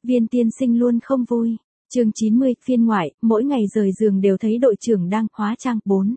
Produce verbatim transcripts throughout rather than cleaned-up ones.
Viên tiên sinh luôn không vui. Chương chín mươi, phiên ngoại, mỗi ngày rời giường đều thấy đội trưởng đang hóa trang. bốn.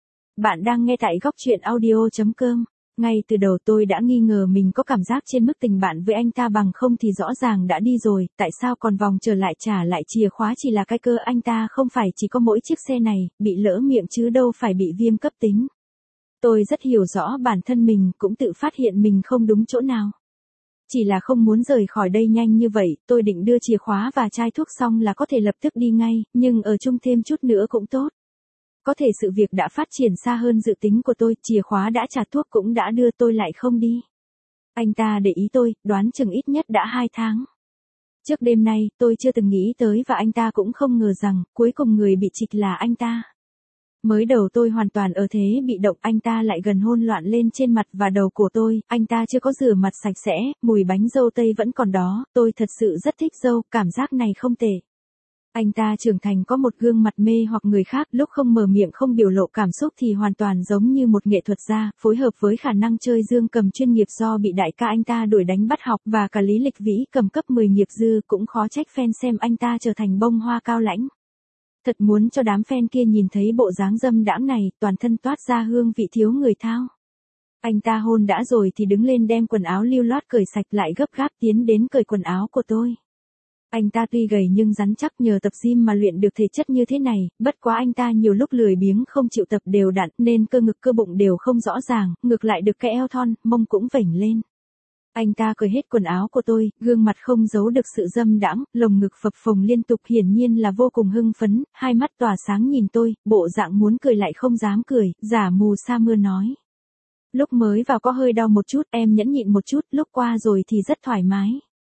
Bạn đang nghe tại góc truyện audio.com. Ngay từ đầu tôi đã nghi ngờ mình có cảm giác trên mức tình bạn với anh ta, bằng không thì rõ ràng đã đi rồi, tại sao còn vòng trở lại trả lại chìa khóa chỉ là cái cơ. Anh ta không phải chỉ có mỗi chiếc xe này, bị lỡ miệng chứ đâu phải bị viêm cấp tính. Tôi rất hiểu rõ bản thân mình, cũng tự phát hiện mình không đúng chỗ nào. Chỉ là không muốn rời khỏi đây nhanh như vậy, tôi định đưa chìa khóa và chai thuốc xong là có thể lập tức đi ngay, nhưng ở chung thêm chút nữa cũng tốt. Có thể sự việc đã phát triển xa hơn dự tính của tôi, chìa khóa đã trả, thuốc cũng đã đưa, tôi lại không đi. Anh ta để ý tôi, đoán chừng ít nhất đã hai tháng. Trước đêm nay, tôi chưa từng nghĩ tới và anh ta cũng không ngờ rằng, cuối cùng người bị trịch là anh ta. Mới đầu tôi hoàn toàn ở thế bị động, anh ta lại gần hôn loạn lên trên mặt và đầu của tôi, anh ta chưa có rửa mặt sạch sẽ, mùi bánh dâu tây vẫn còn đó, tôi thật sự rất thích dâu, cảm giác này không tệ. Anh ta trưởng thành, có một gương mặt mê hoặc người khác, lúc không mở miệng không biểu lộ cảm xúc thì hoàn toàn giống như một nghệ thuật gia, phối hợp với khả năng chơi dương cầm chuyên nghiệp do bị đại ca anh ta đuổi đánh bắt học và cả lý lịch vĩ cầm cấp mười nghiệp dư, cũng khó trách fan xem anh ta trở thành bông hoa cao lãnh. Thật muốn cho đám fan kia nhìn thấy bộ dáng dâm đãng này, toàn thân toát ra hương vị thiếu người thao. Anh ta hôn đã rồi thì đứng lên đem quần áo lưu loát cởi sạch, lại gấp gáp tiến đến cởi quần áo của tôi. Anh ta tuy gầy nhưng rắn chắc, nhờ tập gym mà luyện được thể chất như thế này, bất quá anh ta nhiều lúc lười biếng không chịu tập đều đặn nên cơ ngực cơ bụng đều không rõ ràng, ngược lại được cái eo thon, mông cũng vểnh lên. Anh ta cởi hết quần áo của tôi, gương mặt không giấu được sự dâm đãng, lồng ngực phập phồng liên tục, hiển nhiên là vô cùng hưng phấn, hai mắt tỏa sáng nhìn tôi, bộ dạng muốn cười lại không dám cười, giả mù sa mưa nói. Lúc mới vào có hơi đau một chút, em nhẫn nhịn một chút, lúc qua rồi thì rất thoải mái.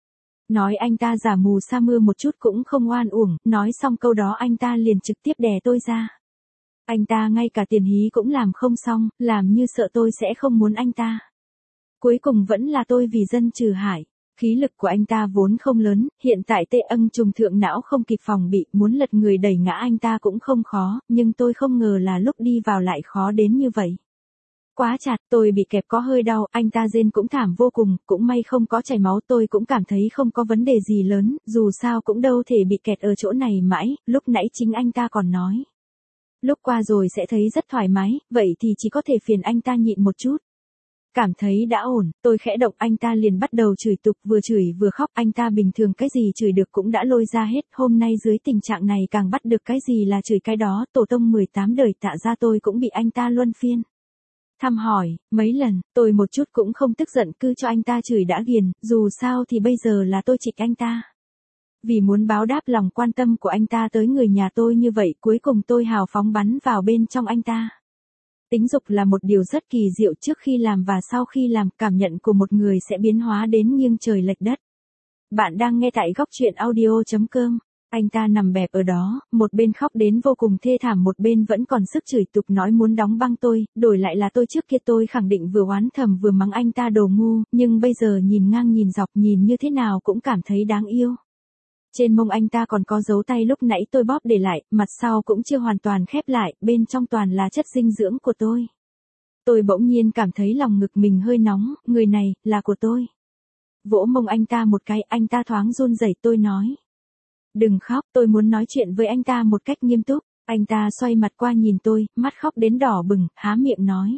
Nói anh ta giả mù sa mưa một chút cũng không oan uổng, nói xong câu đó anh ta liền trực tiếp đè tôi ra. Anh ta ngay cả tiền hí cũng làm không xong, làm như sợ tôi sẽ không muốn anh ta. Cuối cùng vẫn là tôi vì dân trừ hại. Khí lực của anh ta vốn không lớn, hiện tại tê âng trùng thượng não không kịp phòng bị, muốn lật người đẩy ngã anh ta cũng không khó, nhưng tôi không ngờ là lúc đi vào lại khó đến như vậy. Quá chặt, tôi bị kẹp có hơi đau, anh ta rên cũng thảm vô cùng, cũng may không có chảy máu, tôi cũng cảm thấy không có vấn đề gì lớn, dù sao cũng đâu thể bị kẹt ở chỗ này mãi, lúc nãy chính anh ta còn nói. Lúc qua rồi sẽ thấy rất thoải mái, vậy thì chỉ có thể phiền anh ta nhịn một chút. Cảm thấy đã ổn, tôi khẽ động, anh ta liền bắt đầu chửi tục, vừa chửi vừa khóc, anh ta bình thường cái gì chửi được cũng đã lôi ra hết, hôm nay dưới tình trạng này càng bắt được cái gì là chửi cái đó, tổ tông mười tám đời tạ ra tôi cũng bị anh ta luân phiên thăm hỏi, mấy lần, tôi một chút cũng không tức giận, cứ cho anh ta chửi đã ghiền, dù sao thì bây giờ là tôi trịch anh ta. Vì muốn báo đáp lòng quan tâm của anh ta tới người nhà tôi như vậy, cuối cùng tôi hào phóng bắn vào bên trong anh ta. Tính dục là một điều rất kỳ diệu, trước khi làm và sau khi làm, cảm nhận của một người sẽ biến hóa đến nghiêng trời lệch đất. Bạn đang nghe tại góc truyện audio.com. Anh ta nằm bẹp ở đó, một bên khóc đến vô cùng thê thảm, một bên vẫn còn sức chửi tục nói muốn đóng băng tôi, đổi lại là tôi trước kia tôi khẳng định vừa oán thầm vừa mắng anh ta đồ ngu, nhưng bây giờ nhìn ngang nhìn dọc nhìn như thế nào cũng cảm thấy đáng yêu. Trên mông anh ta còn có dấu tay lúc nãy tôi bóp để lại, mặt sau cũng chưa hoàn toàn khép lại, bên trong toàn là chất dinh dưỡng của tôi. Tôi bỗng nhiên cảm thấy lòng ngực mình hơi nóng, người này, là của tôi. Vỗ mông anh ta một cái, anh ta thoáng run rẩy, tôi nói. Đừng khóc, tôi muốn nói chuyện với anh ta một cách nghiêm túc. Anh ta xoay mặt qua nhìn tôi, mắt khóc đến đỏ bừng, há miệng nói.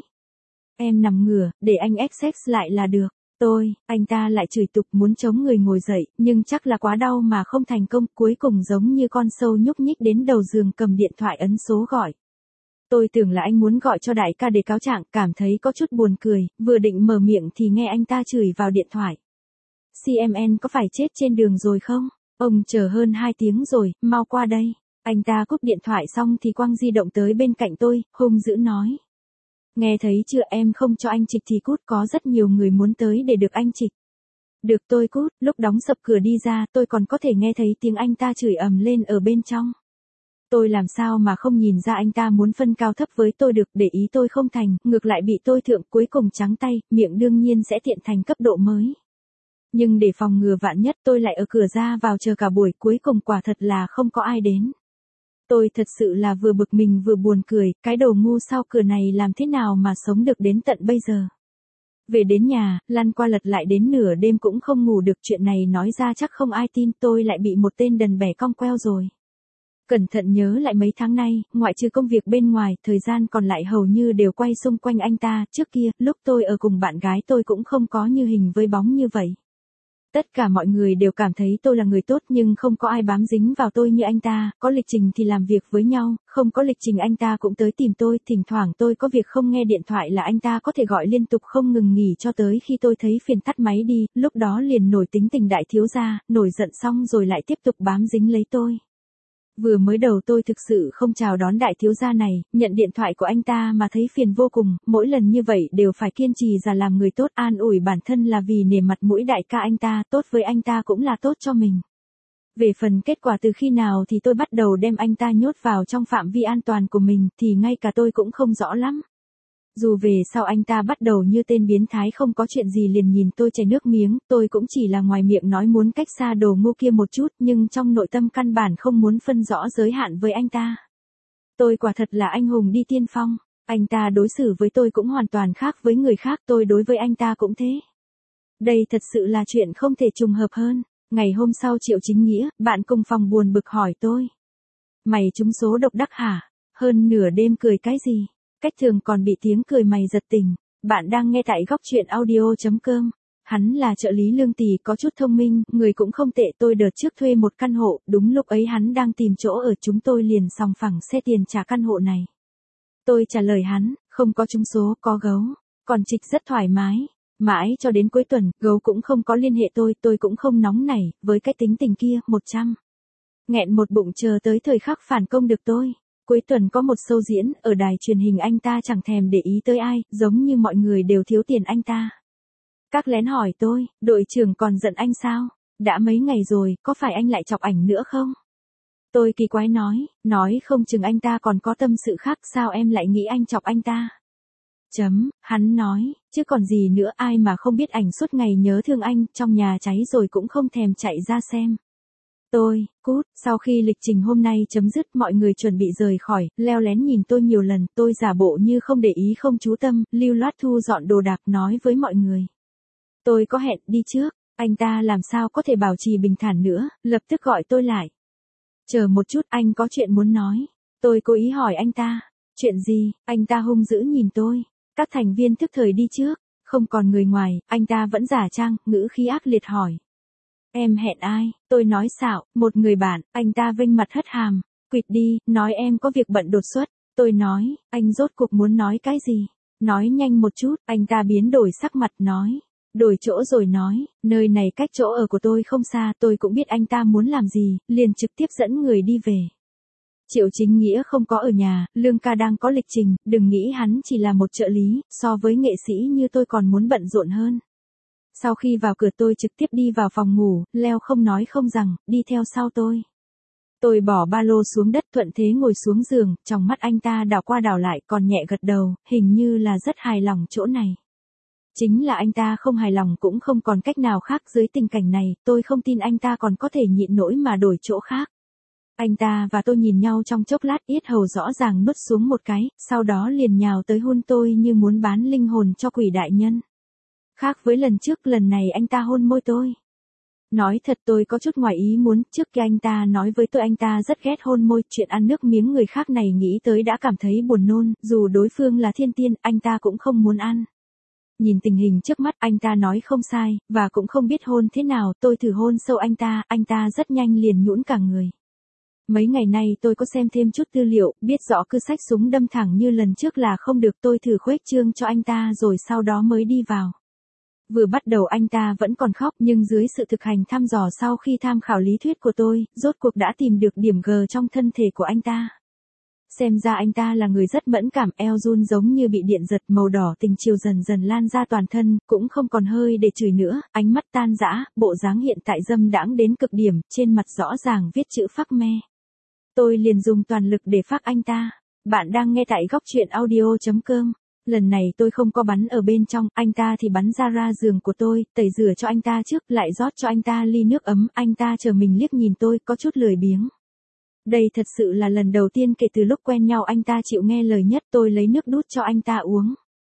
Em nằm ngửa, để anh ép sex lại là được. Tôi, anh ta lại chửi tục muốn chống người ngồi dậy, nhưng chắc là quá đau mà không thành công, cuối cùng giống như con sâu nhúc nhích đến đầu giường cầm điện thoại ấn số gọi. Tôi tưởng là anh muốn gọi cho đại ca để cáo trạng, cảm thấy có chút buồn cười, vừa định mở miệng thì nghe anh ta chửi vào điện thoại. xê em en có phải chết trên đường rồi không? Ông chờ hơn hai tiếng rồi, mau qua đây. Anh ta cúp điện thoại xong thì quăng di động tới bên cạnh tôi, hung dữ nói. Nghe thấy chưa, em không cho anh trịch thì cút, có rất nhiều người muốn tới để được anh trịch. Được, tôi cút, lúc đóng sập cửa đi ra tôi còn có thể nghe thấy tiếng anh ta chửi ầm lên ở bên trong. Tôi làm sao mà không nhìn ra anh ta muốn phân cao thấp với tôi được, để ý tôi không thành, ngược lại bị tôi thượng, cuối cùng trắng tay, miệng đương nhiên sẽ tiện thành cấp độ mới. Nhưng để phòng ngừa vạn nhất tôi lại ở cửa ra vào chờ cả buổi, cuối cùng quả thật là không có ai đến. Tôi thật sự là vừa bực mình vừa buồn cười, cái đồ ngu sau cửa này làm thế nào mà sống được đến tận bây giờ. Về đến nhà, lăn qua lật lại đến nửa đêm cũng không ngủ được, chuyện này nói ra chắc không ai tin, tôi lại bị một tên đần bẻ cong queo rồi. Cẩn thận nhớ lại mấy tháng nay, ngoại trừ công việc bên ngoài, thời gian còn lại hầu như đều quay xung quanh anh ta. Trước kia, lúc tôi ở cùng bạn gái tôi cũng không có như hình với bóng như vậy. Tất cả mọi người đều cảm thấy tôi là người tốt nhưng không có ai bám dính vào tôi như anh ta, có lịch trình thì làm việc với nhau, không có lịch trình anh ta cũng tới tìm tôi, thỉnh thoảng tôi có việc không nghe điện thoại là anh ta có thể gọi liên tục không ngừng nghỉ cho tới khi tôi thấy phiền tắt máy đi, lúc đó liền nổi tính tình đại thiếu gia, nổi giận xong rồi lại tiếp tục bám dính lấy tôi. Vừa mới đầu tôi thực sự không chào đón đại thiếu gia này, nhận điện thoại của anh ta mà thấy phiền vô cùng, mỗi lần như vậy đều phải kiên trì ra làm người tốt, an ủi bản thân là vì nể mặt mũi đại ca anh ta, tốt với anh ta cũng là tốt cho mình. Về phần kết quả từ khi nào thì tôi bắt đầu đem anh ta nhốt vào trong phạm vi an toàn của mình thì ngay cả tôi cũng không rõ lắm. Dù về sau anh ta bắt đầu như tên biến thái không có chuyện gì liền nhìn tôi chảy nước miếng, tôi cũng chỉ là ngoài miệng nói muốn cách xa đồ ngu kia một chút nhưng trong nội tâm căn bản không muốn phân rõ giới hạn với anh ta. Tôi quả thật là anh hùng đi tiên phong, anh ta đối xử với tôi cũng hoàn toàn khác với người khác, tôi đối với anh ta cũng thế. Đây thật sự là chuyện không thể trùng hợp hơn. Ngày hôm sau Triệu Chính Nghĩa, bạn cùng phòng buồn bực hỏi tôi. Mày trúng số độc đắc hả? Hơn nửa đêm cười cái gì? Cách thường còn bị tiếng cười mày giật tỉnh. Bạn đang nghe tại góc truyện audio chấm com. Hắn là trợ lý Lương Tỷ, có chút thông minh, người cũng không tệ. Tôi đợt trước thuê một căn hộ, đúng lúc ấy hắn đang tìm chỗ ở, chúng tôi liền sòng phẳng xe tiền trả căn hộ này. Tôi trả lời hắn, không có trúng số, có gấu. Còn trịch rất thoải mái. Mãi cho đến cuối tuần, gấu cũng không có liên hệ tôi, tôi cũng không nóng nảy, với cái tính tình kia, một trăm. Nghẹn một bụng chờ tới thời khắc phản công được tôi. Cuối tuần có một show diễn, ở đài truyền hình anh ta chẳng thèm để ý tới ai, giống như mọi người đều thiếu tiền anh ta. Các lén hỏi tôi, đội trưởng còn giận anh sao? Đã mấy ngày rồi, có phải anh lại chọc ảnh nữa không? Tôi kỳ quái nói, nói không chừng anh ta còn có tâm sự khác, sao em lại nghĩ anh chọc anh ta? Chấm, hắn nói, chứ còn gì nữa, ai mà không biết ảnh suốt ngày nhớ thương anh, trong nhà cháy rồi cũng không thèm chạy ra xem. Tôi, cút, sau khi lịch trình hôm nay chấm dứt mọi người chuẩn bị rời khỏi, leo lén nhìn tôi nhiều lần, tôi giả bộ như không để ý không chú tâm, lưu loát thu dọn đồ đạc nói với mọi người. Tôi có hẹn đi trước, anh ta làm sao có thể bảo trì bình thản nữa, lập tức gọi tôi lại. Chờ một chút, anh có chuyện muốn nói. Tôi cố ý hỏi anh ta, chuyện gì, anh ta hung dữ nhìn tôi. Các thành viên thức thời đi trước, không còn người ngoài, anh ta vẫn giả trang, ngữ khí ác liệt hỏi. Em hẹn ai? Tôi nói xạo, một người bạn, anh ta vênh mặt hất hàm, quỵt đi, nói em có việc bận đột xuất. Tôi nói, anh rốt cuộc muốn nói cái gì? Nói nhanh một chút, anh ta biến đổi sắc mặt nói. Đổi chỗ rồi nói, nơi này cách chỗ ở của tôi không xa, tôi cũng biết anh ta muốn làm gì, liền trực tiếp dẫn người đi về. Triệu Chính Nghĩa không có ở nhà, Lương ca đang có lịch trình, đừng nghĩ hắn chỉ là một trợ lý, so với nghệ sĩ như tôi còn muốn bận rộn hơn. Sau khi vào cửa tôi trực tiếp đi vào phòng ngủ, leo không nói không rằng, đi theo sau tôi. Tôi bỏ ba lô xuống đất, thuận thế ngồi xuống giường, trong mắt anh ta đảo qua đảo lại còn nhẹ gật đầu, hình như là rất hài lòng chỗ này. Chính là anh ta không hài lòng cũng không còn cách nào khác, dưới tình cảnh này, tôi không tin anh ta còn có thể nhịn nổi mà đổi chỗ khác. Anh ta và tôi nhìn nhau trong chốc lát, yết hầu rõ ràng nuốt xuống một cái, sau đó liền nhào tới hôn tôi như muốn bán linh hồn cho quỷ đại nhân. Khác với lần trước, lần này anh ta hôn môi tôi. Nói thật tôi có chút ngoài ý muốn, trước khi anh ta nói với tôi anh ta rất ghét hôn môi, chuyện ăn nước miếng người khác này nghĩ tới đã cảm thấy buồn nôn, dù đối phương là thiên tiên, anh ta cũng không muốn ăn. Nhìn tình hình trước mắt anh ta nói không sai, và cũng không biết hôn thế nào, tôi thử hôn sâu anh ta, anh ta rất nhanh liền nhũn cả người. Mấy ngày nay tôi có xem thêm chút tư liệu, biết rõ cứ xách súng đâm thẳng như lần trước là không được, tôi thử khuếch trương cho anh ta rồi sau đó mới đi vào. Vừa bắt đầu anh ta vẫn còn khóc nhưng dưới sự thực hành thăm dò sau khi tham khảo lý thuyết của tôi, rốt cuộc đã tìm được điểm G trong thân thể của anh ta. Xem ra anh ta là người rất mẫn cảm, eo run giống như bị điện giật, màu đỏ tình chiều dần dần lan ra toàn thân, cũng không còn hơi để chửi nữa, ánh mắt tan rã, bộ dáng hiện tại dâm đãng đến cực điểm, trên mặt rõ ràng viết chữ phác me. Tôi liền dùng toàn lực để phác anh ta. Bạn đang nghe tại góc truyện audio chấm com. Lần này tôi không có bắn ở bên trong, anh ta thì bắn ra ra giường của tôi, tẩy rửa cho anh ta trước, lại rót cho anh ta ly nước ấm, anh ta chờ mình liếc nhìn tôi, có chút lười biếng. Đây thật sự là lần đầu tiên kể từ lúc quen nhau anh ta chịu nghe lời nhất, tôi lấy nước đút cho anh ta uống.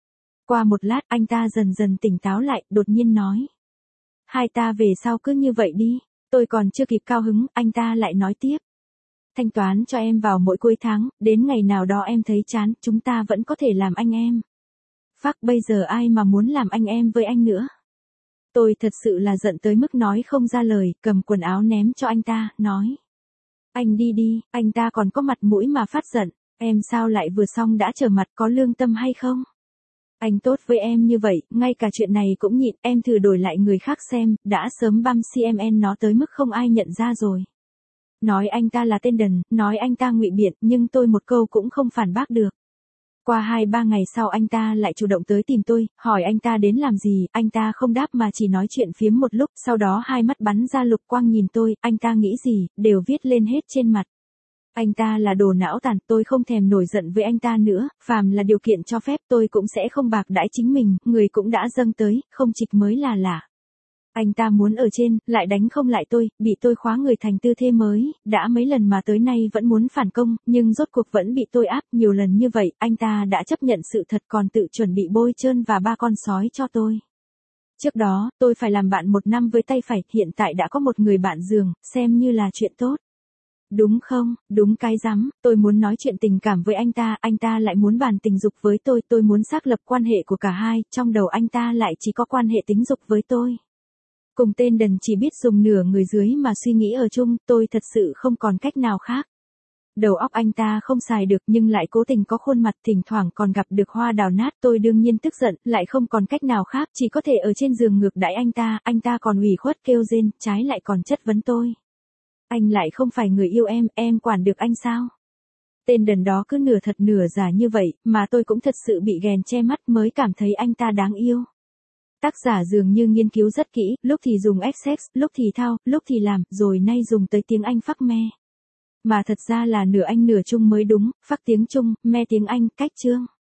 Qua một lát anh ta dần dần tỉnh táo lại, đột nhiên nói. Hai ta về sau cứ như vậy đi. Tôi còn chưa kịp cao hứng, anh ta lại nói tiếp. Thanh toán cho em vào mỗi cuối tháng, đến ngày nào đó em thấy chán, chúng ta vẫn có thể làm anh em. Phắc, bây giờ ai mà muốn làm anh em với anh nữa. Tôi thật sự là giận tới mức nói không ra lời, cầm quần áo ném cho anh ta, nói. Anh đi đi, anh ta còn có mặt mũi mà phát giận, em sao lại vừa xong đã trở mặt, có lương tâm hay không? Anh tốt với em như vậy, ngay cả chuyện này cũng nhịn, em thử đổi lại người khác xem, đã sớm băm xê em en nó tới mức không ai nhận ra rồi. Nói anh ta là tên đần, nói anh ta ngụy biện, nhưng tôi một câu cũng không phản bác được. Qua hai ba ngày sau anh ta lại chủ động tới tìm tôi, hỏi anh ta đến làm gì, anh ta không đáp mà chỉ nói chuyện phiếm một lúc, sau đó hai mắt bắn ra lục quang nhìn tôi, anh ta nghĩ gì, đều viết lên hết trên mặt. Anh ta là đồ não tàn, tôi không thèm nổi giận với anh ta nữa, phàm là điều kiện cho phép tôi cũng sẽ không bạc đãi chính mình, người cũng đã dâng tới, không trịch mới là lạ. Anh ta muốn ở trên, lại đánh không lại tôi, bị tôi khóa người thành tư thế mới, đã mấy lần mà tới nay vẫn muốn phản công, nhưng rốt cuộc vẫn bị tôi áp, nhiều lần như vậy, anh ta đã chấp nhận sự thật còn tự chuẩn bị bôi trơn và ba con sói cho tôi. Trước đó, tôi phải làm bạn một năm với tay phải, hiện tại đã có một người bạn giường, xem như là chuyện tốt. Đúng không, đúng cái rắm, tôi muốn nói chuyện tình cảm với anh ta, anh ta lại muốn bàn tình dục với tôi, tôi muốn xác lập quan hệ của cả hai, trong đầu anh ta lại chỉ có quan hệ tính dục với tôi. Cùng tên đần chỉ biết dùng nửa người dưới mà suy nghĩ ở chung, tôi thật sự không còn cách nào khác. Đầu óc anh ta không xài được nhưng lại cố tình có khuôn mặt, thỉnh thoảng còn gặp được hoa đào nát, tôi đương nhiên tức giận, lại không còn cách nào khác, chỉ có thể ở trên giường ngược đãi anh ta, anh ta còn ủy khuất kêu rên, trái lại còn chất vấn tôi. Anh lại không phải người yêu em, em quản được anh sao? Tên đần đó cứ nửa thật nửa giả như vậy, mà tôi cũng thật sự bị ghèn che mắt mới cảm thấy anh ta đáng yêu. Tác giả dường như nghiên cứu rất kỹ, lúc thì dùng Essex, lúc thì thao, lúc thì làm, rồi nay dùng tới tiếng Anh phắc me. Mà thật ra là nửa Anh nửa Trung mới đúng, phắc tiếng Trung, me tiếng Anh, cách chương.